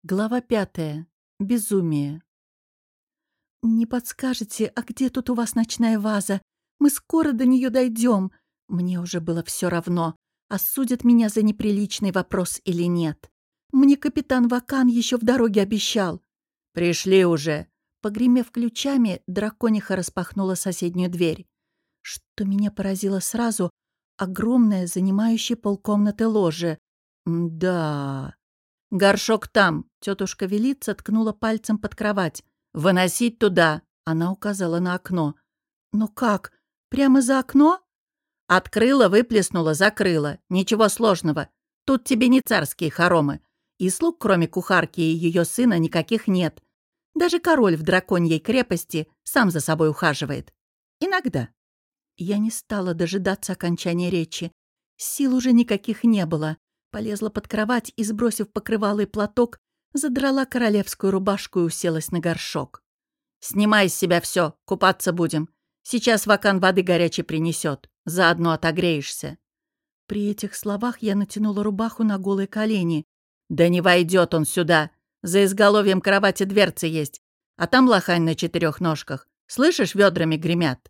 Глава 5. Безумие. «Не подскажете, а где тут у вас ночная ваза? Мы скоро до нее дойдем». Мне уже было все равно, осудят меня за неприличный вопрос или нет. Мне капитан Вакан еще в дороге обещал. «Пришли уже». Погремев ключами, дракониха распахнула соседнюю дверь. Что меня поразило сразу — огромное, занимающее полкомнаты ложе. Да. «Горшок там!» — тетушка Велица ткнула пальцем под кровать. «Выносить туда!» — она указала на окно. «Но как? Прямо за окно?» «Открыла, выплеснула, закрыла. Ничего сложного. Тут тебе не царские хоромы. И слуг, кроме кухарки и ее сына, никаких нет. Даже король в драконьей крепости сам за собой ухаживает. Иногда». Я не стала дожидаться окончания речи. Сил уже никаких не было. Полезла под кровать и, сбросив покрывало и платок, задрала королевскую рубашку и уселась на горшок. «Снимай с себя все, купаться будем. Сейчас Вакан воды горячей принесет. Заодно отогреешься». При этих словах я натянула рубаху на голые колени. «Да не войдет он сюда. За изголовьем кровати дверцы есть. А там лохань на 4 ножках. Слышишь, ведрами гремят».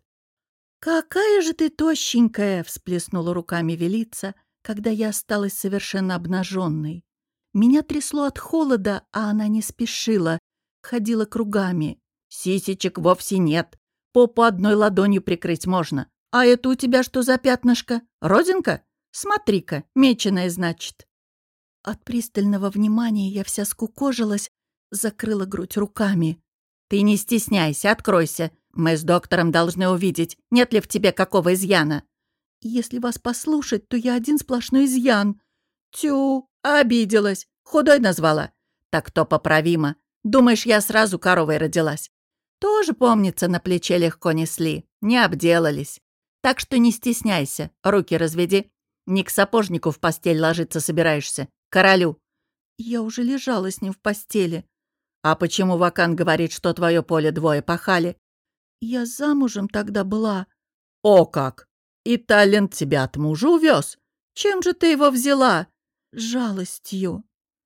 «Какая же ты тощенькая!» — всплеснула руками Велица, когда я осталась совершенно обнаженной. Меня трясло от холода, а она не спешила, ходила кругами. «Сисечек вовсе нет. Попу одной ладонью прикрыть можно. А это у тебя что за пятнышко? Родинка? Смотри-ка, меченая, значит». От пристального внимания я вся скукожилась, закрыла грудь руками. «Ты не стесняйся, откройся. Мы с доктором должны увидеть, нет ли в тебе какого изъяна». «Если вас послушать, то я один сплошной изъян». «Тю, обиделась. Худой назвала. Так то поправимо. Думаешь, я сразу коровой родилась? Тоже, помнится, на плече легко несли. Не обделались. Так что не стесняйся, руки разведи. Не к сапожнику в постель ложиться собираешься. Королю». Я уже лежала с ним в постели. «А почему Вакан говорит, что твое поле двое пахали?» «Я замужем тогда была». «О как! И талент тебя от мужа увез. Чем же ты его взяла?» «Жалостью».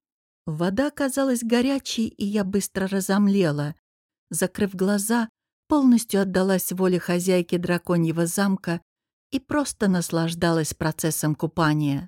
Вода казалась горячей, и я быстро разомлела. Закрыв глаза, полностью отдалась воле хозяйки драконьего замка и просто наслаждалась процессом купания.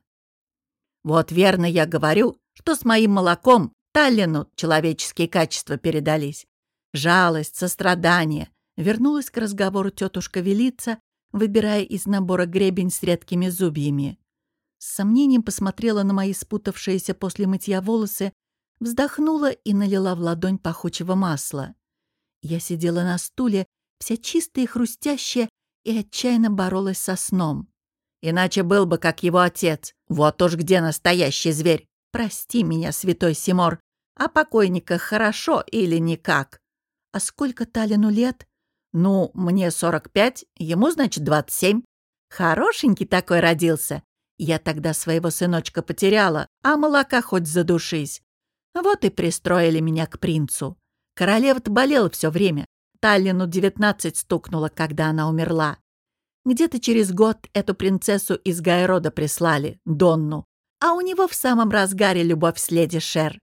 «Вот верно я говорю, что с моим молоком Таллину человеческие качества передались. Жалость, сострадание». Вернулась к разговору тетушка Велица, выбирая из набора гребень с редкими зубьями. С сомнением посмотрела на мои спутавшиеся после мытья волосы, вздохнула и налила в ладонь пахучего масла. Я сидела на стуле, вся чистая и хрустящая, и отчаянно боролась со сном. «Иначе был бы, как его отец. Вот уж где настоящий зверь. Прости меня, святой Симор. О покойниках хорошо или никак?» «А сколько Талину лет?» «Ну, мне 45, ему, значит, 27. Хорошенький такой родился. Я тогда своего сыночка потеряла, а молока хоть задушись. Вот и пристроили меня к принцу. Королева-то болела все время. Таллину 19 стукнуло, когда она умерла. Где-то через год эту принцессу из Гайрода прислали, Донну. А у него в самом разгаре любовь с леди Шер.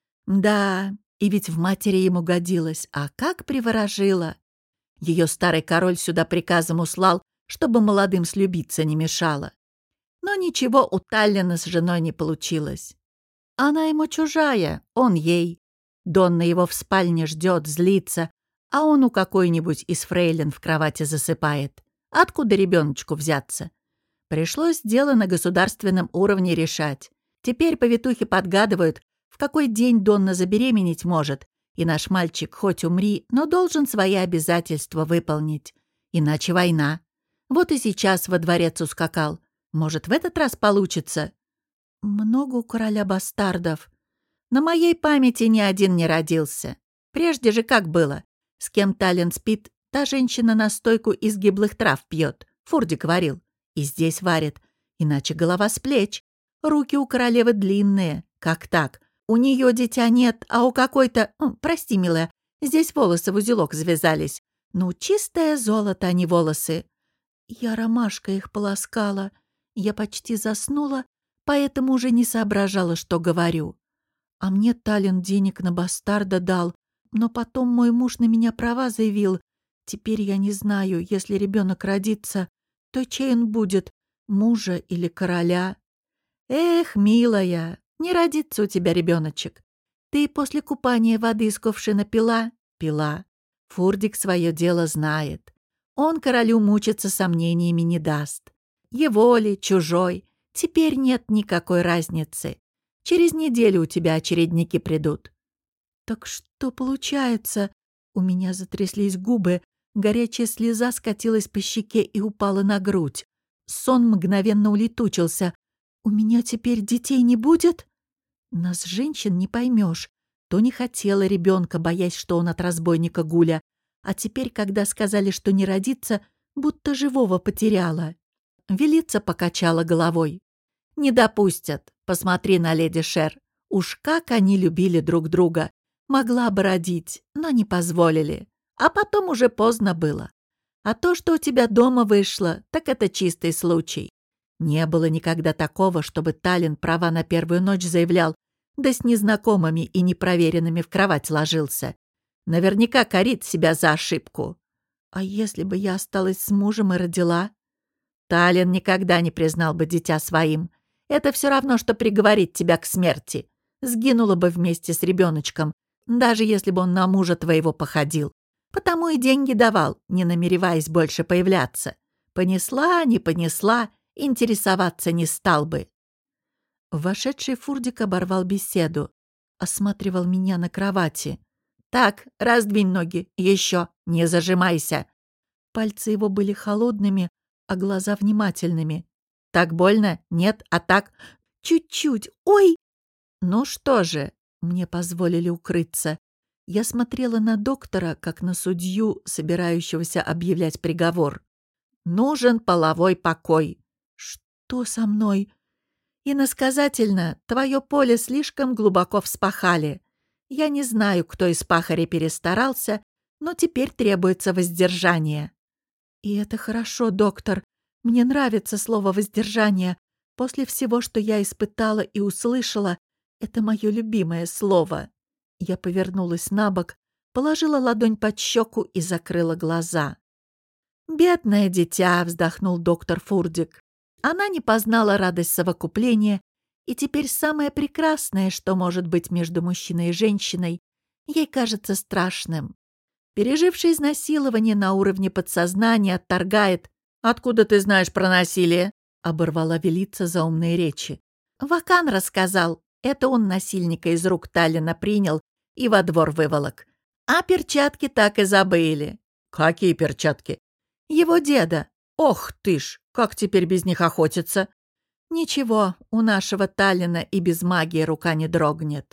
Да, и ведь в матери ему годилась, а как приворожила. Ее старый король сюда приказом услал, чтобы молодым слюбиться не мешало. Но ничего у Таллина с женой не получилось. Она ему чужая, он ей. Донна его в спальне ждет, злится, а он у какой-нибудь из фрейлин в кровати засыпает. Откуда ребеночку взяться? Пришлось дело на государственном уровне решать. Теперь повитухи подгадывают, в какой день Донна забеременеть может, и наш мальчик хоть умри, но должен свои обязательства выполнить. Иначе война. Вот и сейчас во дворец ускакал. Может, в этот раз получится? Много у короля бастардов. На моей памяти ни один не родился. Прежде же как было? С кем Таллин спит, та женщина настойку из гиблых трав пьет. Фурдик варил. И здесь варит. Иначе голова с плеч. Руки у королевы длинные. Как так? У нее дитя нет, а у какой-то... прости, милая, здесь волосы в узелок завязались. Ну, чистое золото, а не волосы. Я ромашкой их полоскала. Я почти заснула, поэтому уже не соображала, что говорю. А мне Таллин денег на бастарда дал, но потом мой муж на меня права заявил. Теперь я не знаю, если ребенок родится, то чей он будет, мужа или короля? Эх, милая, не родится у тебя ребеночек. Ты после купания воды из кувшина пила? Пила. Фурдик свое дело знает. Он королю мучиться сомнениями не даст. Его ли, чужой, теперь нет никакой разницы. Через неделю у тебя очередники придут. Так что получается? У меня затряслись губы, горячая слеза скатилась по щеке и упала на грудь. Сон мгновенно улетучился. У меня теперь детей не будет? Нас, женщин, не поймешь. То не хотела ребенка, боясь, что он от разбойника Гуля. А теперь, когда сказали, что не родится, будто живого потеряла. Велица покачала головой. «Не допустят. Посмотри на леди Шер. Уж как они любили друг друга. Могла бы родить, но не позволили. А потом уже поздно было. А то, что у тебя дома вышло, так это чистый случай. Не было никогда такого, чтобы Таллин права на первую ночь заявлял, да с незнакомыми и непроверенными в кровать ложился. Наверняка корит себя за ошибку. А если бы я осталась с мужем и родила? Таллин никогда не признал бы дитя своим. Это все равно, что приговорить тебя к смерти. Сгинула бы вместе с ребеночком, даже если бы он на мужа твоего походил. Потому и деньги давал, не намереваясь больше появляться. Понесла, не понесла, интересоваться не стал бы. Вошедший Фурдик оборвал беседу, осматривал меня на кровати. «Так, раздвинь ноги, еще, не зажимайся». Пальцы его были холодными, а глаза внимательными. «Так больно? Нет? А так?» «Чуть-чуть. Ой!» «Ну что же?» Мне позволили укрыться. Я смотрела на доктора, как на судью, собирающегося объявлять приговор. «Нужен половой покой». «Что со мной?» «Иносказательно, твое поле слишком глубоко вспахали. Я не знаю, кто из пахарей перестарался, но теперь требуется воздержание». «И это хорошо, доктор. Мне нравится слово «воздержание». После всего, что я испытала и услышала, это мое любимое слово». Я повернулась на бок, положила ладонь под щеку и закрыла глаза. «Бедное дитя», — вздохнул доктор Фурдик. «Она не познала радость совокупления, и теперь самое прекрасное, что может быть между мужчиной и женщиной, ей кажется страшным. Переживший изнасилование на уровне подсознания отторгает. «Откуда ты знаешь про насилие?» — оборвала Велица за умные речи. «Вакан рассказал. Это он насильника из рук Таллина принял и во двор выволок. А перчатки так и забыли». «Какие перчатки?» «Его деда». «Ох ты ж, как теперь без них охотиться?» «Ничего, у нашего Таллина и без магии рука не дрогнет».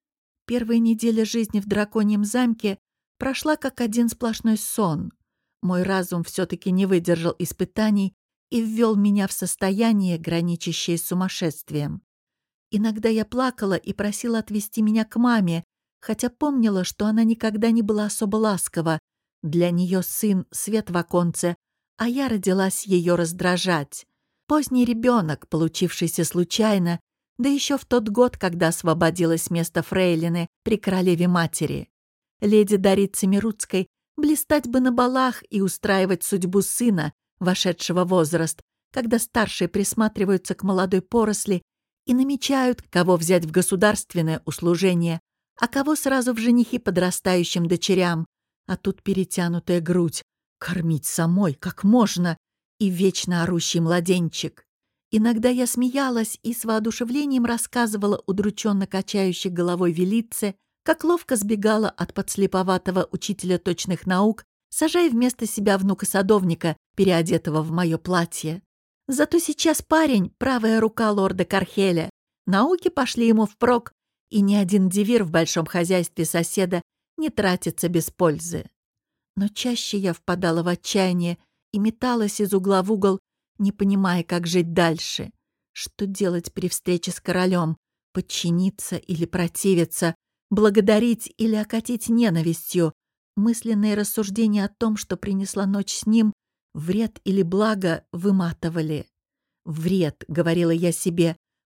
Первая неделя жизни в драконьем замке прошла как один сплошной сон. Мой разум все-таки не выдержал испытаний и ввел меня в состояние, граничащее с сумасшествием. Иногда я плакала и просила отвезти меня к маме, хотя помнила, что она никогда не была особо ласкова. Для нее сын — свет в оконце, а я родилась ее раздражать. Поздний ребенок, получившийся случайно, да еще в тот год, когда освободилось место фрейлины при королеве-матери. Леди Дарьи Цимерудской блистать бы на балах и устраивать судьбу сына, вошедшего в возраст, когда старшие присматриваются к молодой поросли и намечают, кого взять в государственное услужение, а кого сразу в женихи подрастающим дочерям. А тут перетянутая грудь. Кормить самой, как можно, и вечно орущий младенчик. Иногда я смеялась и с воодушевлением рассказывала удрученно качающей головой Велице, как ловко сбегала от подслеповатого учителя точных наук, сажая вместо себя внука-садовника, переодетого в мое платье. Зато сейчас парень — правая рука лорда Кархеля. Науки пошли ему впрок, и ни один девир в большом хозяйстве соседа не тратится без пользы. Но чаще я впадала в отчаяние и металась из угла в угол, не понимая, как жить дальше. Что делать при встрече с королем? Подчиниться или противиться? Благодарить или окатить ненавистью? Мысленные рассуждения о том, что принесла ночь с ним, вред или благо, выматывали. «Вред», — говорила я себе,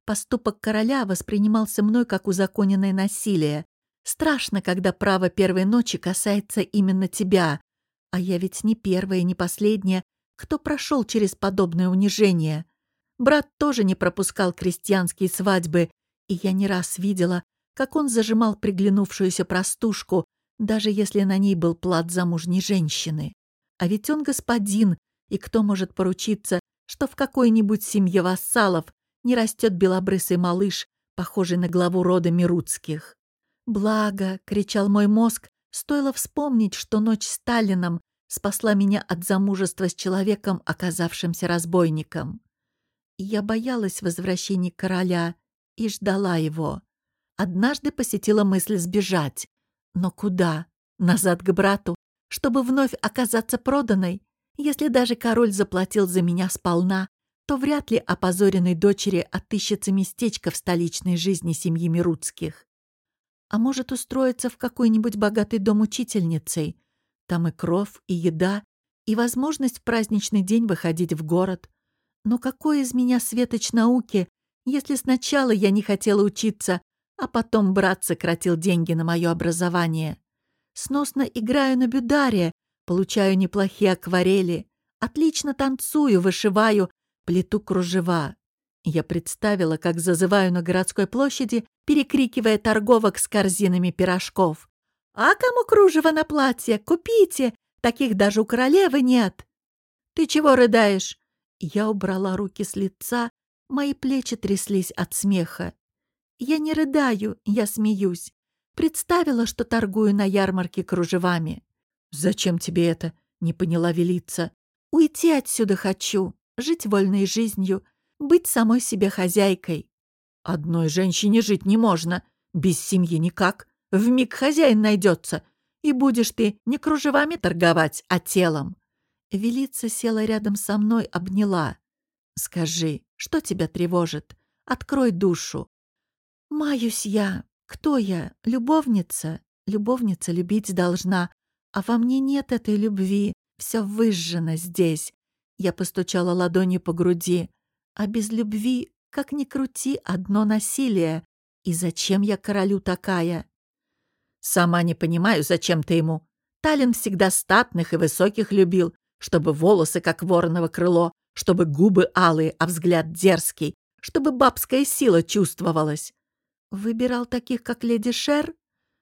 Поступок короля воспринимался мной как узаконенное насилие. Страшно, когда право первой ночи касается именно тебя. А я ведь не первая и не последняя, кто прошел через подобное унижение. Брат тоже не пропускал крестьянские свадьбы, и я не раз видела, как он зажимал приглянувшуюся простушку, даже если на ней был плат замужней женщины. А ведь он господин, и кто может поручиться, что в какой-нибудь семье вассалов не растет белобрысый малыш, похожий на главу рода Мируцких. «Благо!» — кричал мой мозг, стоило вспомнить, что ночь с Таллином спасла меня от замужества с человеком, оказавшимся разбойником. Я боялась возвращения короля и ждала его. Однажды посетила мысль сбежать. Но куда? Назад к брату, чтобы вновь оказаться проданной? Если даже король заплатил за меня сполна, то вряд ли опозоренной дочери отыщется местечко в столичной жизни семьи Мируцких. А может, устроиться в какой-нибудь богатый дом учительницей? Там и кров, и еда, и возможность в праздничный день выходить в город. Но какой из меня светоч науки, если сначала я не хотела учиться, а потом брат сократил деньги на мое образование? Сносно играю на бюдаре, получаю неплохие акварели, отлично танцую, вышиваю, плету кружева. Я представила, как зазываю на городской площади, перекрикивая торговок с корзинами пирожков. «А кому кружево на платье? Купите! Таких даже у королевы нет!» «Ты чего рыдаешь?» Я убрала руки с лица, мои плечи тряслись от смеха. «Я не рыдаю, я смеюсь. Представила, что торгую на ярмарке кружевами». «Зачем тебе это?» — не поняла Велица. «Уйти отсюда хочу, жить вольной жизнью, быть самой себе хозяйкой». «Одной женщине жить не можно, без семьи никак. Вмиг хозяин найдется, и будешь ты не кружевами торговать, а телом». Велица села рядом со мной, обняла. «Скажи, что тебя тревожит? Открой душу». «Маюсь я. Кто я? Любовница? Любовница любить должна. А во мне нет этой любви. Все выжжено здесь». Я постучала ладонью по груди. «А без любви, как ни крути, одно насилие. И зачем я королю такая?» «Сама не понимаю, зачем ты ему. Таллин всегда статных и высоких любил, чтобы волосы, как вороново крыло, чтобы губы алые, а взгляд дерзкий, чтобы бабская сила чувствовалась». «Выбирал таких, как леди Шер?»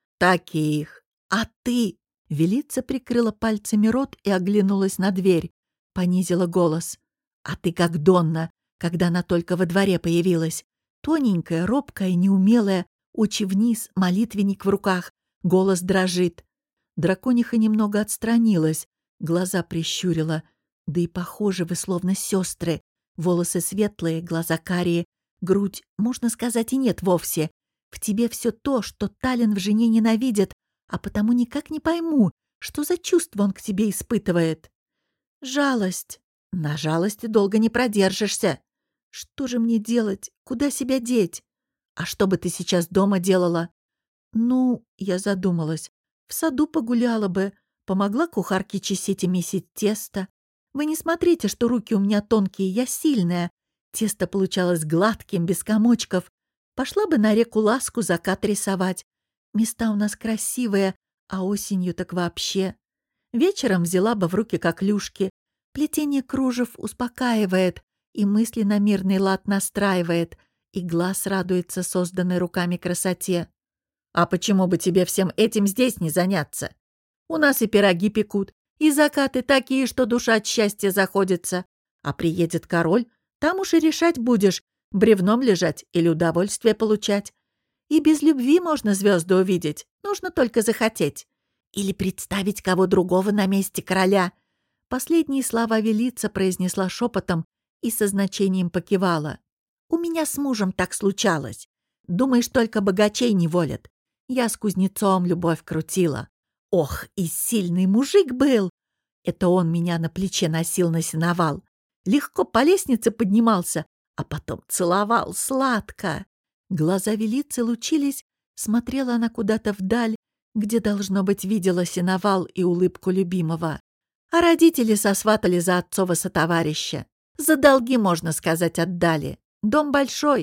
«Таких. А ты?» Велица прикрыла пальцами рот и оглянулась на дверь. Понизила голос. «А ты как Донна, когда она только во дворе появилась. Тоненькая, робкая, неумелая, очи вниз, молитвенник в руках, голос дрожит». Дракониха немного отстранилась, глаза прищурила. «Да и похожи вы, словно сестры. Волосы светлые, глаза карие, грудь, можно сказать, и нет вовсе. В тебе все то, что Таллин в жене ненавидит, а потому никак не пойму, что за чувство он к тебе испытывает». «Жалость». «На жалости долго не продержишься». «Что же мне делать? Куда себя деть?» «А что бы ты сейчас дома делала?» «Ну, я задумалась. В саду погуляла бы, помогла кухарке чистить и месить тесто. Вы не смотрите, что руки у меня тонкие, я сильная. Тесто получалось гладким, без комочков. Пошла бы на реку Ласку закат рисовать. Места у нас красивые, а осенью так вообще. Вечером взяла бы в руки коклюшки. Плетение кружев успокаивает, и мысли на мирный лад настраивает, и глаз радуется созданной руками красоте». «А почему бы тебе всем этим здесь не заняться? У нас и пироги пекут, и закаты такие, что душа от счастья заходится. А приедет король, там уж и решать будешь, бревном лежать или удовольствие получать. И без любви можно звезды увидеть, нужно только захотеть. Или представить кого другого на месте короля». Последние слова Велица произнесла шепотом и со значением покивала. «У меня с мужем так случалось. Думаешь, только богачей не волят. Я с кузнецом любовь крутила. Ох, и сильный мужик был! Это он меня на плече носил на сеновал. Легко по лестнице поднимался, а потом целовал сладко». Глаза Велицы лучились, смотрела она куда-то вдаль, где, должно быть, видела сеновал и улыбку любимого. А родители сосватали за отцова сотоварища. За долги, можно сказать, отдали. Дом большой,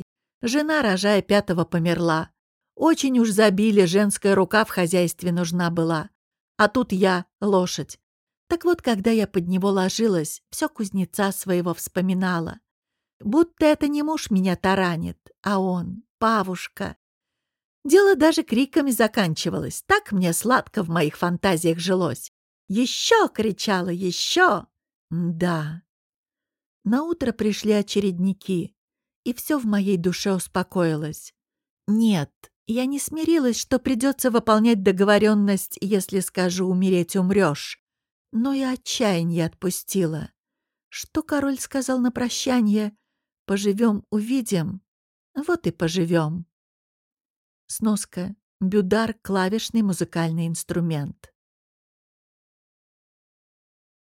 Жена, рожая пятого, померла. Очень уж забили, женская рука в хозяйстве нужна была. А тут я, лошадь. Так вот, когда я под него ложилась, все кузнеца своего вспоминала. Будто это не муж меня таранит, а он, Павушка. Дело даже криками заканчивалось. Так мне сладко в моих фантазиях жилось. «Еще!» — кричала, «еще!» Да. Наутро пришли очередники, и все в моей душе успокоилось. Нет, я не смирилась, что придется выполнять договоренность, если скажу «умереть умрешь», но и отчаяние отпустила. Что король сказал на прощание? «Поживем, увидим». Вот и поживем. Сноска. Бюдар — клавишный музыкальный инструмент.